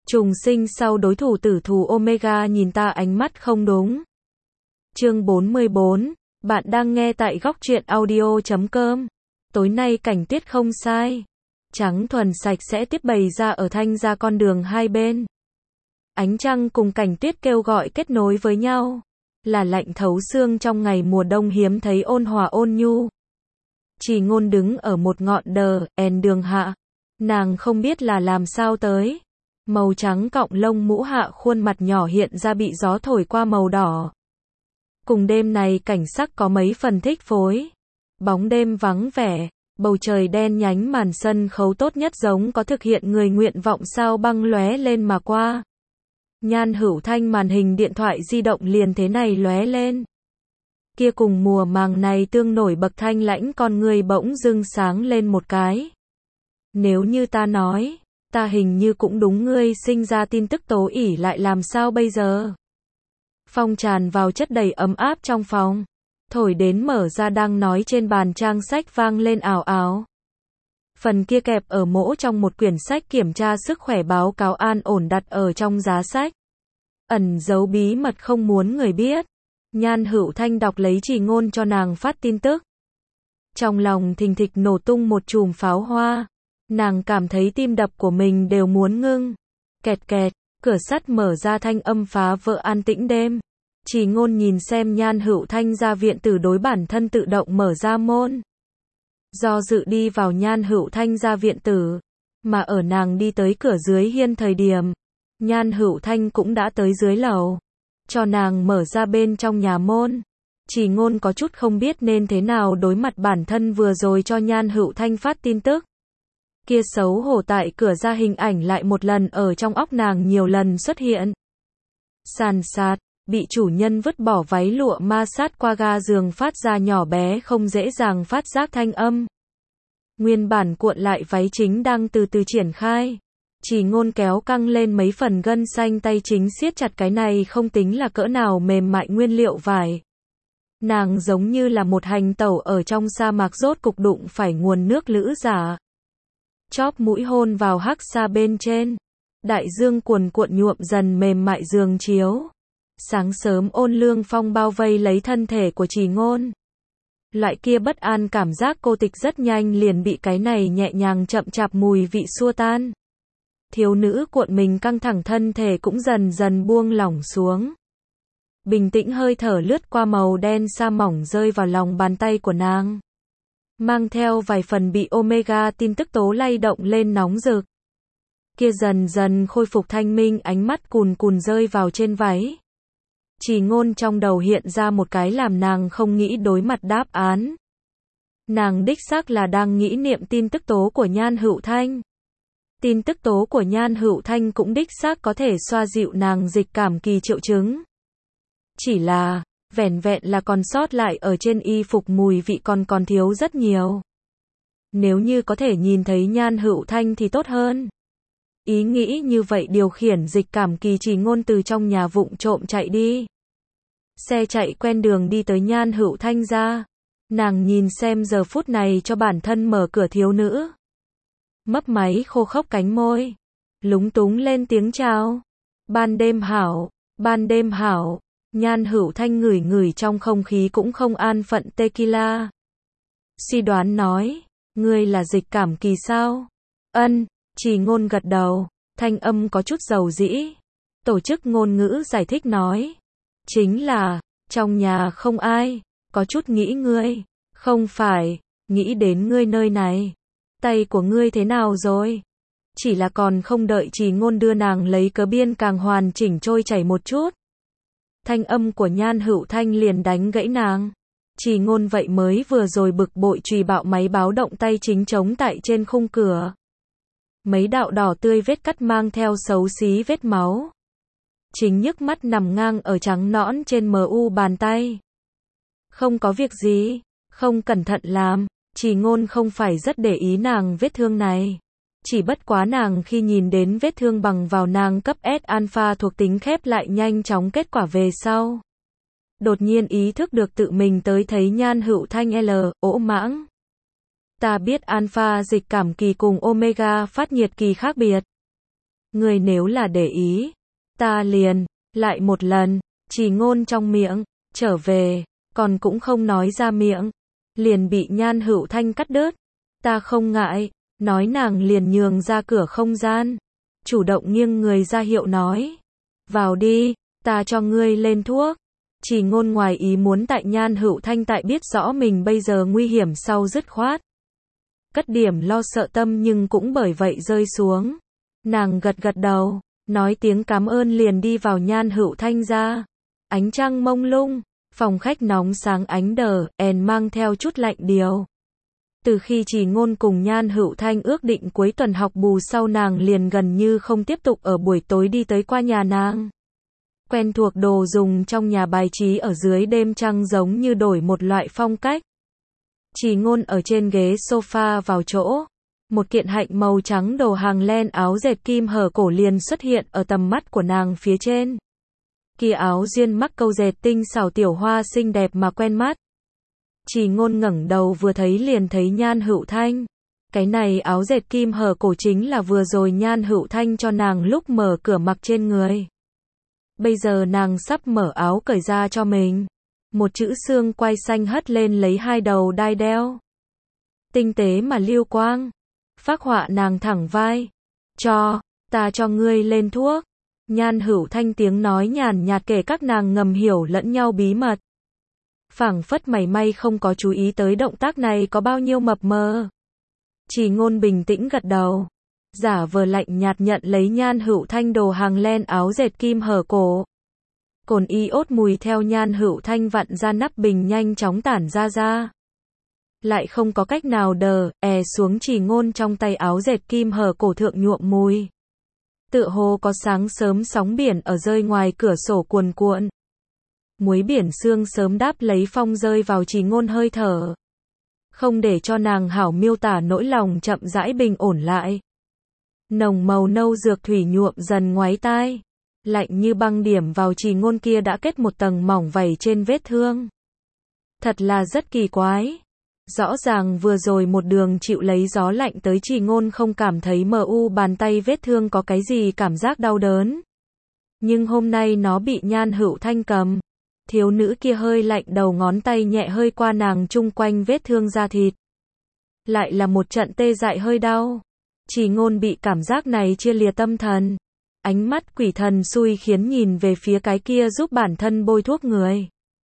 Trùng sinh sau đối thủ tử thù Omega nhìn ta ánh mắt không đúng. Chương 44, bạn đang nghe tại góc truyện audio.com. Tối nay cảnh tiết không sai. Trắng thuần sạch sẽ tiếp bày ra ở thanh ra con đường hai bên. Ánh trăng cùng cảnh tuyết kêu gọi kết nối với nhau. Là lạnh thấu xương trong ngày mùa đông hiếm thấy ôn hòa ôn nhu. Chỉ Ngôn đứng ở một ngọn đờ, đường hạ. Nàng không biết là làm sao tới. Màu trắng cọng lông mũ hạ khuôn mặt nhỏ hiện ra bị gió thổi qua màu đỏ. Cùng đêm này cảnh sắc có mấy phần thích phối. Bóng đêm vắng vẻ, bầu trời đen nhánh màn sân khấu tốt nhất giống có thực hiện người nguyện vọng sao băng lóe lên mà qua. Nhan Hữu Thanh màn hình điện thoại di động liền thế này lóe lên. Kia cùng mùa màng này tương nổi bậc thanh lãnh con người bỗng dưng sáng lên một cái. Nếu như ta nói, ta hình như cũng đúng ngươi sinh ra tin tức tố ỉ lại làm sao bây giờ? Phong tràn vào chất đầy ấm áp trong phòng. Thổi đến mở ra đang nói trên bàn trang sách vang lên ảo ảo. Phần kia kẹp ở mỗ trong một quyển sách kiểm tra sức khỏe báo cáo an ổn đặt ở trong giá sách. Ẩn giấu bí mật không muốn người biết. Nhan Hữu Thanh đọc lấy Chỉ Ngôn cho nàng phát tin tức. Trong lòng thình thịch nổ tung một chùm pháo hoa. Nàng cảm thấy tim đập của mình đều muốn ngưng. Kẹt kẹt, cửa sắt mở ra thanh âm phá vỡ an tĩnh đêm. Chỉ Ngôn nhìn xem Nhan Hữu Thanh ra viện tử đối bản thân tự động mở ra môn. Do dự đi vào Nhan Hữu Thanh ra viện tử. Mà ở nàng đi tới cửa dưới hiên thời điểm. Nhan Hữu Thanh cũng đã tới dưới lầu. Cho nàng mở ra bên trong nhà môn. Chỉ Ngôn có chút không biết nên thế nào đối mặt bản thân vừa rồi cho Nhan Hữu Thanh phát tin tức. Kia xấu hổ tại cửa ra hình ảnh lại một lần ở trong óc nàng nhiều lần xuất hiện. Sàn sạt, bị chủ nhân vứt bỏ váy lụa ma sát qua ga giường phát ra nhỏ bé không dễ dàng phát giác thanh âm. Nguyên bản cuộn lại váy chính đang từ từ triển khai. Chỉ Ngôn kéo căng lên mấy phần gân xanh tay chính siết chặt cái này không tính là cỡ nào mềm mại nguyên liệu vải. Nàng giống như là một hành tẩu ở trong sa mạc rốt cục đụng phải nguồn nước lữ giả. Chóp mũi hôn vào hắc sa bên trên. Đại dương cuồn cuộn nhuộm dần mềm mại giường chiếu. Sáng sớm ôn lương phong bao vây lấy thân thể của Chỉ Ngôn. Loại kia bất an cảm giác cô tịch rất nhanh liền bị cái này nhẹ nhàng chậm chạp mùi vị xua tan. Thiếu nữ cuộn mình căng thẳng thân thể cũng dần dần buông lỏng xuống. Bình tĩnh hơi thở lướt qua màu đen sa mỏng rơi vào lòng bàn tay của nàng. Mang theo vài phần bị Omega tin tức tố lay động lên nóng rực. Kia dần dần khôi phục thanh minh ánh mắt cùn cùn rơi vào trên váy. Chỉ Ngôn trong đầu hiện ra một cái làm nàng không nghĩ đối mặt đáp án. Nàng đích xác là đang nghĩ niệm tin tức tố của Nhan Hữu Thanh. Tin tức tố của Nhan Hữu Thanh cũng đích xác có thể xoa dịu nàng dịch cảm kỳ triệu chứng. Chỉ là, vẻn vẹn là còn sót lại ở trên y phục mùi vị còn thiếu rất nhiều. Nếu như có thể nhìn thấy Nhan Hữu Thanh thì tốt hơn. Ý nghĩ như vậy điều khiển dịch cảm kỳ Chỉ Ngôn từ trong nhà vụng trộm chạy đi. Xe chạy quen đường đi tới Nhan Hữu Thanh ra. Nàng nhìn xem giờ phút này cho bản thân mở cửa thiếu nữ. Mấp máy khô khốc cánh môi. Lúng túng lên tiếng chào. Ban đêm hảo, ban đêm hảo. Nhan Hữu Thanh ngửi ngửi trong không khí cũng không an phận tequila. Suy đoán nói, ngươi là dịch cảm kỳ sao? Ân, Chỉ Ngôn gật đầu, thanh âm có chút dầu dĩ. Tổ chức ngôn ngữ giải thích nói, chính là, trong nhà không ai, có chút nghĩ ngươi, không phải, nghĩ đến ngươi nơi này. Tay của ngươi thế nào rồi? Chỉ là còn không đợi Chỉ Ngôn đưa nàng lấy cớ biên càng hoàn chỉnh trôi chảy một chút. Thanh âm của Nhan Hữu Thanh liền đánh gãy nàng. Chỉ Ngôn vậy mới vừa rồi bực bội chùy bạo máy báo động tay chính chống tại trên khung cửa. Mấy đạo đỏ tươi vết cắt mang theo xấu xí vết máu. Chính nhức mắt nằm ngang ở trắng nõn trên mu bàn tay. Không có việc gì, không cẩn thận làm. Chỉ Ngôn không phải rất để ý nàng vết thương này. Chỉ bất quá nàng khi nhìn đến vết thương bằng vào nàng cấp S-alpha thuộc tính khép lại nhanh chóng kết quả về sau. Đột nhiên ý thức được tự mình tới thấy Nhan Hữu Thanh ỗ mãng. Ta biết alpha dịch cảm kỳ cùng omega phát nhiệt kỳ khác biệt. Ngươi nếu là để ý, ta liền, lại một lần, Trì Ngôn trong miệng, trở về, còn cũng không nói ra miệng, liền bị Nhan Hữu Thanh cắt đứt. Ta không ngại, nói nàng liền nhường ra cửa không gian, chủ động nghiêng người ra hiệu nói, vào đi, ta cho ngươi lên thuốc. Trì Ngôn ngoài ý muốn tại Nhan Hữu Thanh tại biết rõ mình bây giờ nguy hiểm sau dứt khoát. Cất điểm lo sợ tâm nhưng cũng bởi vậy rơi xuống. Nàng gật gật đầu, nói tiếng cảm ơn liền đi vào Nhan Hữu Thanh ra. Ánh trăng mông lung, phòng khách nóng sáng ánh đờ, mang theo chút lạnh điều. Từ khi Trì Ngôn cùng Nhan Hữu Thanh ước định cuối tuần học bù sau nàng liền gần như không tiếp tục ở buổi tối đi tới qua nhà nàng. Quen thuộc đồ dùng trong nhà bài trí ở dưới đêm trăng giống như đổi một loại phong cách. Trì Ngôn ở trên ghế sofa vào chỗ. Một kiện hạnh màu trắng đồ hàng len áo dệt kim hở cổ liền xuất hiện ở tầm mắt của nàng phía trên. Kia áo duyên mắc câu dệt tinh xảo tiểu hoa xinh đẹp mà quen mắt. Trì Ngôn ngẩng đầu vừa thấy liền thấy Nhan Hữu Thanh. Cái này áo dệt kim hở cổ chính là vừa rồi Nhan Hữu Thanh cho nàng lúc mở cửa mặc trên người. Bây giờ nàng sắp mở áo cởi ra cho mình. Một chữ xương quai xanh hất lên lấy hai đầu đai đeo. Tinh tế mà lưu quang. Phác họa nàng thẳng vai. Ta cho ngươi lên thuốc. Nhan Hữu Thanh tiếng nói nhàn nhạt kể các nàng ngầm hiểu lẫn nhau bí mật. Phảng phất mảy may không có chú ý tới động tác này có bao nhiêu mập mờ. Trì Ngôn bình tĩnh gật đầu. Giả vờ lạnh nhạt nhận lấy Nhan Hữu Thanh đồ hàng len áo dệt kim hở cổ. Cồn iốt mùi theo Nhan Hữu Thanh vặn ra nắp bình nhanh chóng tản ra. Lại không có cách nào xuống Trì Ngôn trong tay áo dệt kim hở cổ thượng nhuộm mùi. Tựa hồ có sáng sớm sóng biển ở rơi ngoài cửa sổ cuồn cuộn. Muối biển sương sớm đáp lấy phong rơi vào Trì Ngôn hơi thở. Không để cho nàng hảo miêu tả nỗi lòng chậm rãi bình ổn lại. Nồng màu nâu dược thủy nhuộm dần ngoáy tai. Lạnh như băng điểm vào Trì Ngôn kia đã kết một tầng mỏng vảy trên vết thương. Thật là rất kỳ quái. Rõ ràng vừa rồi một đường chịu lấy gió lạnh tới Trì Ngôn không cảm thấy bàn tay vết thương có cái gì cảm giác đau đớn. Nhưng hôm nay nó bị Nhan Hữu Thanh cầm. Thiếu nữ kia hơi lạnh đầu ngón tay nhẹ hơi qua nàng chung quanh vết thương da thịt. Lại là một trận tê dại hơi đau. Trì Ngôn bị cảm giác này chia lìa tâm thần. Ánh mắt quỷ thần xui khiến nhìn về phía cái kia giúp bản thân bôi thuốc người.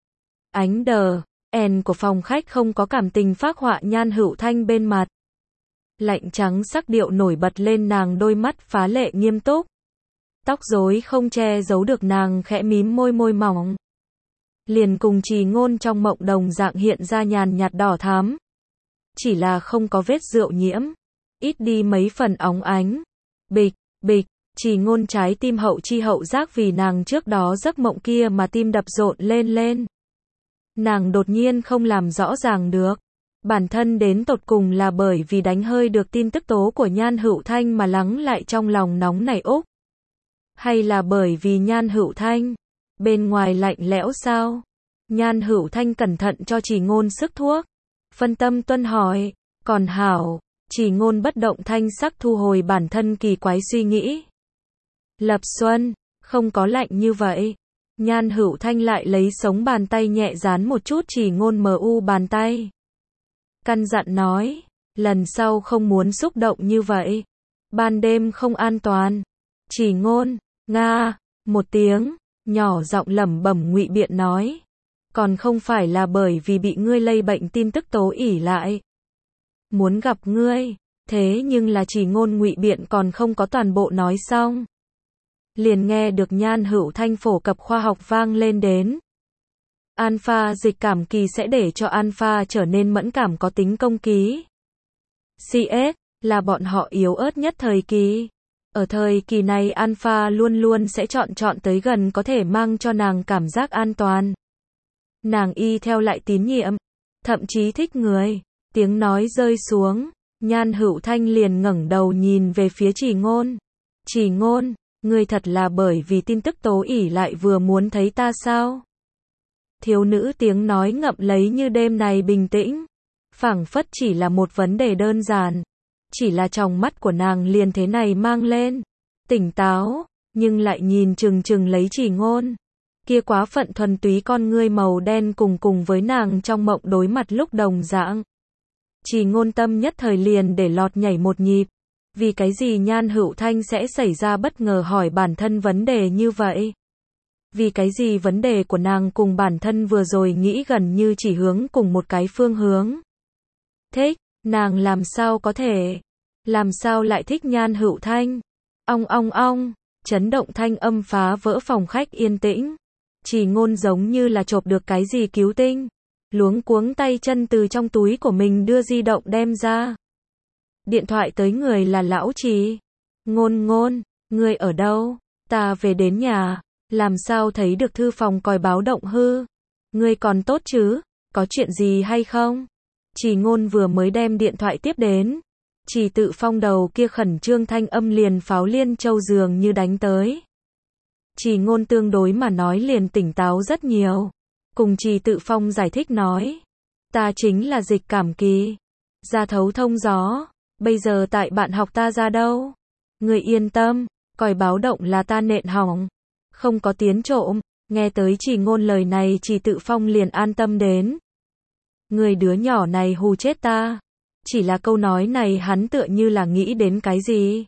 Ánh của phòng khách không có cảm tình phác họa Nhan Hữu Thanh bên mặt. Lạnh trắng sắc điệu nổi bật lên nàng đôi mắt phá lệ nghiêm túc. Tóc rối không che giấu được nàng khẽ mím môi mỏng. Liền cùng Trì Ngôn trong mộng đồng dạng hiện ra nhàn nhạt đỏ thắm. Chỉ là không có vết rượu nhiễm. Ít đi mấy phần óng ánh. Bịch, Trì Ngôn trái tim hậu chi hậu giác vì nàng trước đó giấc mộng kia mà tim đập rộn lên. Nàng đột nhiên không làm rõ ràng được. Bản thân đến tột cùng là bởi vì đánh hơi được tin tức tố của Nhan Hữu Thanh mà lắng lại trong lòng nóng nảy úc. Hay là bởi vì Nhan Hữu Thanh bên ngoài lạnh lẽo sao? Nhan Hữu Thanh cẩn thận cho Trì Ngôn sức thuốc. Phân tâm tuân hỏi. Còn hảo. Trì Ngôn bất động thanh sắc thu hồi bản thân kỳ quái suy nghĩ. Lập Xuân. Không có lạnh như vậy. Nhan Hữu Thanh lại lấy sống bàn tay nhẹ dán một chút Trì Ngôn bàn tay. Căn dặn nói. Lần sau không muốn xúc động như vậy. Ban đêm không an toàn. Trì Ngôn. Nga. Một tiếng. Nhỏ giọng lẩm bẩm ngụy biện nói. Còn không phải là bởi vì bị ngươi lây bệnh tin tức tố ỉ lại. Muốn gặp ngươi. Thế nhưng là Trì Ngôn ngụy biện còn không có toàn bộ nói xong. Liền nghe được Nhan Hữu Thanh phổ cập khoa học vang lên đến. Alpha dịch cảm kỳ sẽ để cho alpha trở nên mẫn cảm có tính công ký. CS là bọn họ yếu ớt nhất thời kỳ. Ở thời kỳ này alpha luôn luôn sẽ chọn tới gần có thể mang cho nàng cảm giác an toàn. Nàng y theo lại tín nhiệm, thậm chí thích người. Tiếng nói rơi xuống, Nhan Hữu Thanh liền ngẩng đầu nhìn về phía Trì Ngôn. Trì Ngôn, ngươi thật là bởi vì tin tức tố ỉ lại vừa muốn thấy ta sao? Thiếu nữ tiếng nói ngậm lấy như đêm này bình tĩnh. Phảng phất chỉ là một vấn đề đơn giản. Chỉ là trong mắt của nàng liền thế này mang lên. tỉnh táo, nhưng lại nhìn chừng chừng lấy Trì Ngôn. Kia quá phận thuần túy con ngươi màu đen cùng với nàng trong mộng đối mặt lúc đồng dạng. Trì Ngôn tâm nhất thời liền để lọt nhảy một nhịp. Vì cái gì Nhan Hữu Thanh sẽ xảy ra bất ngờ hỏi bản thân vấn đề như vậy? Vì cái gì vấn đề của nàng cùng bản thân vừa rồi nghĩ gần như chỉ hướng cùng một cái phương hướng? Thích, nàng làm sao có thể? Làm sao lại thích Nhan Hữu Thanh? Ong, chấn động thanh âm phá vỡ phòng khách yên tĩnh. Trì Ngôn giống như là chộp được cái gì cứu tinh. Luống cuống tay chân từ trong túi của mình đưa di động đem ra. Điện thoại tới người là lão Trì. Ngôn, ngươi ở đâu? Ta về đến nhà, làm sao thấy được thư phòng còi báo động hư? Ngươi còn tốt chứ? Có chuyện gì hay không? Trì Ngôn vừa mới đem điện thoại tiếp đến. Trì Tự Phong đầu kia khẩn trương thanh âm liền pháo liên châu dường như đánh tới. Trì Ngôn tương đối mà nói liền tỉnh táo rất nhiều. Cùng Trì Tự Phong giải thích nói. Ta chính là Dịch Cảm Kỳ. Ra thấu thông gió. Bây giờ tại bạn học ta ra đâu? Người yên tâm. Còi báo động là ta nện hỏng. Không có tiếng trộm. Nghe tới Trì Ngôn lời này Trì Tự Phong liền an tâm đến. Người đứa nhỏ này hù chết ta. Chỉ là câu nói này hắn tựa như là nghĩ đến cái gì.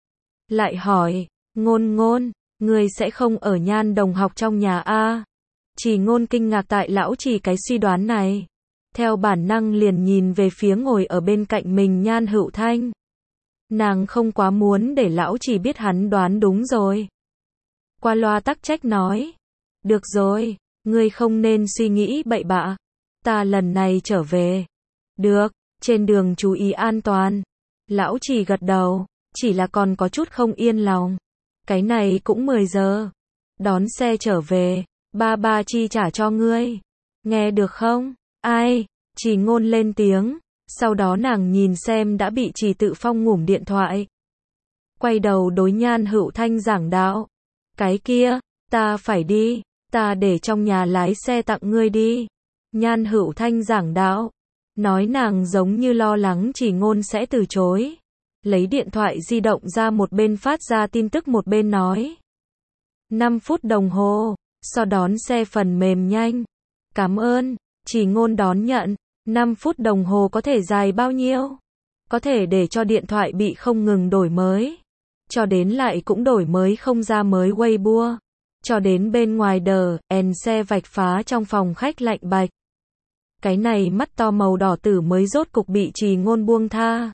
Lại hỏi. Ngôn, người sẽ không ở Nhan đồng học trong nhà a? Trì Ngôn kinh ngạc tại lão Trì cái suy đoán này. Theo bản năng liền nhìn về phía ngồi ở bên cạnh mình Nhan Hữu Thanh. Nàng không quá muốn để lão Trì biết hắn đoán đúng rồi. Qua loa tắc trách nói. Được rồi, ngươi không nên suy nghĩ bậy bạ. Ta lần này trở về. Được, trên đường chú ý an toàn. Lão Trì gật đầu, chỉ là còn có chút không yên lòng. Cái này cũng 10 giờ. Đón xe trở về, ba chi trả cho ngươi. Nghe được không? Ai? Trì Ngôn lên tiếng. Sau đó nàng nhìn xem đã bị Trì Tự Phong ngủm điện thoại. Quay đầu đối Nhan Hữu Thanh giảng đạo. Cái kia, ta phải đi. Ta để trong nhà lái xe tặng ngươi đi. Nhan Hữu Thanh giảng đạo. Nói nàng giống như lo lắng Trì Ngôn sẽ từ chối. Lấy điện thoại di động ra một bên phát ra tin tức một bên nói. 5 phút đồng hồ. So đón xe phần mềm nhanh. Cảm ơn. Trì Ngôn đón nhận. 5 phút đồng hồ có thể dài bao nhiêu? Có thể để cho điện thoại bị không ngừng đổi mới. Cho đến lại cũng đổi mới không ra mới Weibo. Cho đến bên ngoài đờ, xe vạch phá trong phòng khách lạnh bạch. Cái này mắt to màu đỏ tử mới rốt cục bị Trì Ngôn buông tha.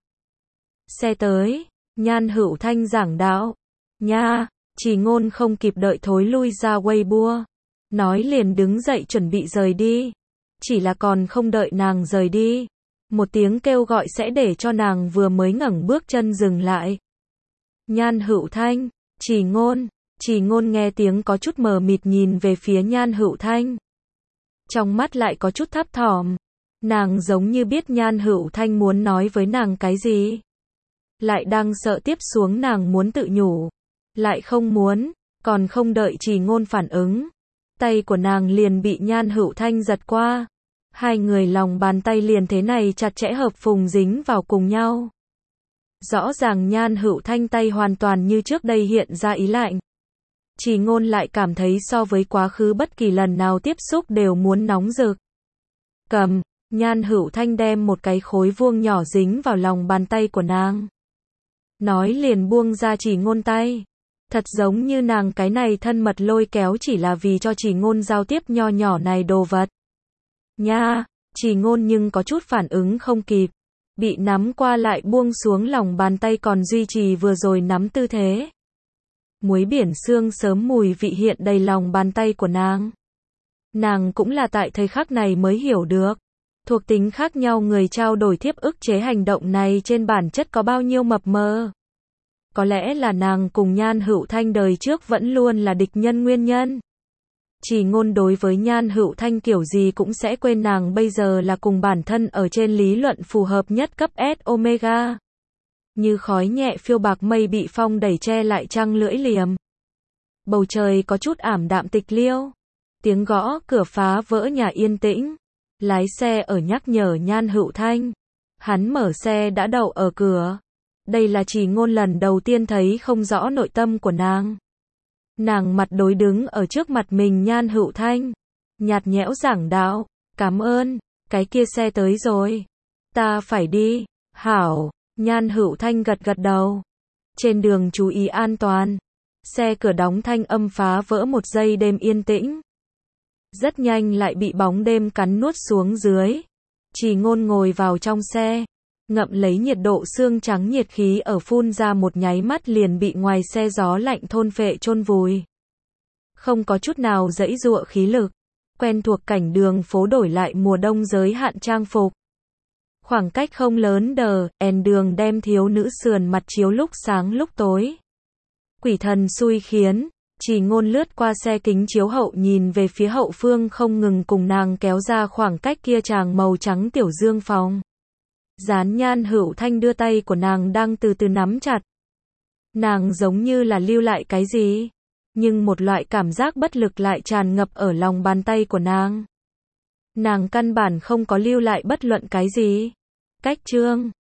Xe tới, Nhan Hữu Thanh giảng đạo. Nha, Trì Ngôn không kịp đợi thối lui ra Weibo. Nói liền đứng dậy chuẩn bị rời đi. Chỉ là còn không đợi nàng rời đi. Một tiếng kêu gọi sẽ để cho nàng vừa mới ngẩng bước chân dừng lại. Nhan Hữu Thanh, Trì Ngôn nghe tiếng có chút mờ mịt nhìn về phía Nhan Hữu Thanh. Trong mắt lại có chút thấp thỏm. Nàng giống như biết Nhan Hữu Thanh muốn nói với nàng cái gì. Lại đang sợ tiếp xuống nàng muốn tự nhủ. Lại không muốn, còn không đợi Trì Ngôn phản ứng. Tay của nàng liền bị Nhan Hữu Thanh giật qua. Hai người lòng bàn tay liền thế này chặt chẽ hợp phùng dính vào cùng nhau. Rõ ràng Nhan Hữu Thanh tay hoàn toàn như trước đây hiện ra ý lạnh. Trì Ngôn lại cảm thấy so với quá khứ bất kỳ lần nào tiếp xúc đều muốn nóng rực. Cầm, Nhan Hữu Thanh đem một cái khối vuông nhỏ dính vào lòng bàn tay của nàng. Nói liền buông ra Trì Ngôn tay. Thật giống như nàng cái này thân mật lôi kéo chỉ là vì cho Trì Ngôn giao tiếp nho nhỏ này đồ vật. Nha, Trì Ngôn nhưng có chút phản ứng không kịp. Bị nắm qua lại buông xuống lòng bàn tay còn duy trì vừa rồi nắm tư thế. Muối biển xương sớm mùi vị hiện đầy lòng bàn tay của nàng. Nàng cũng là tại thời khắc này mới hiểu được. Thuộc tính khác nhau người trao đổi thiếp ức chế hành động này trên bản chất có bao nhiêu mập mờ. Có lẽ là nàng cùng Nhan Hữu Thanh đời trước vẫn luôn là địch nhân nguyên nhân. Trì Ngôn đối với Nhan Hữu Thanh kiểu gì cũng sẽ quên nàng bây giờ là cùng bản thân ở trên lý luận phù hợp nhất cấp S Omega. Như khói nhẹ phiêu bạc mây bị phong đẩy che lại trăng lưỡi liềm. Bầu trời có chút ảm đạm tịch liêu. Tiếng gõ cửa phá vỡ nhà yên tĩnh. Lái xe ở nhắc nhở Nhan Hữu Thanh. Hắn mở xe đã đậu ở cửa. Đây là Trì Ngôn lần đầu tiên thấy không rõ nội tâm của nàng. Nàng mặt đối đứng ở trước mặt mình Nhan Hữu Thanh. Nhạt nhẽo giảng đạo, cảm ơn, cái kia xe tới rồi. Ta phải đi, hảo, Nhan Hữu Thanh gật gật đầu. Trên đường chú ý an toàn. Xe cửa đóng thanh âm phá vỡ một giây đêm yên tĩnh. Rất nhanh lại bị bóng đêm cắn nuốt xuống dưới. Trì Ngôn ngồi vào trong xe, ngậm lấy nhiệt độ xương trắng, nhiệt khí ở phun ra một nháy mắt liền bị ngoài xe gió lạnh thôn phệ chôn vùi. Không có chút nào giãy giụa khí lực. Quen thuộc cảnh đường phố đổi lại mùa đông giới hạn trang phục. Khoảng cách không lớn đèn đường đem thiếu nữ sườn mặt chiếu lúc sáng lúc tối. Quỷ thần xui khiến, Trì Ngôn lướt qua xe kính chiếu hậu nhìn về phía hậu phương không ngừng cùng nàng kéo ra khoảng cách kia chàng màu trắng tiểu dương phòng. Dán Nhan Hữu Thanh đưa tay của nàng đang từ từ nắm chặt. Nàng giống như là lưu lại cái gì, nhưng một loại cảm giác bất lực lại tràn ngập ở lòng bàn tay của nàng. Nàng căn bản không có lưu lại bất luận cái gì. Cách chương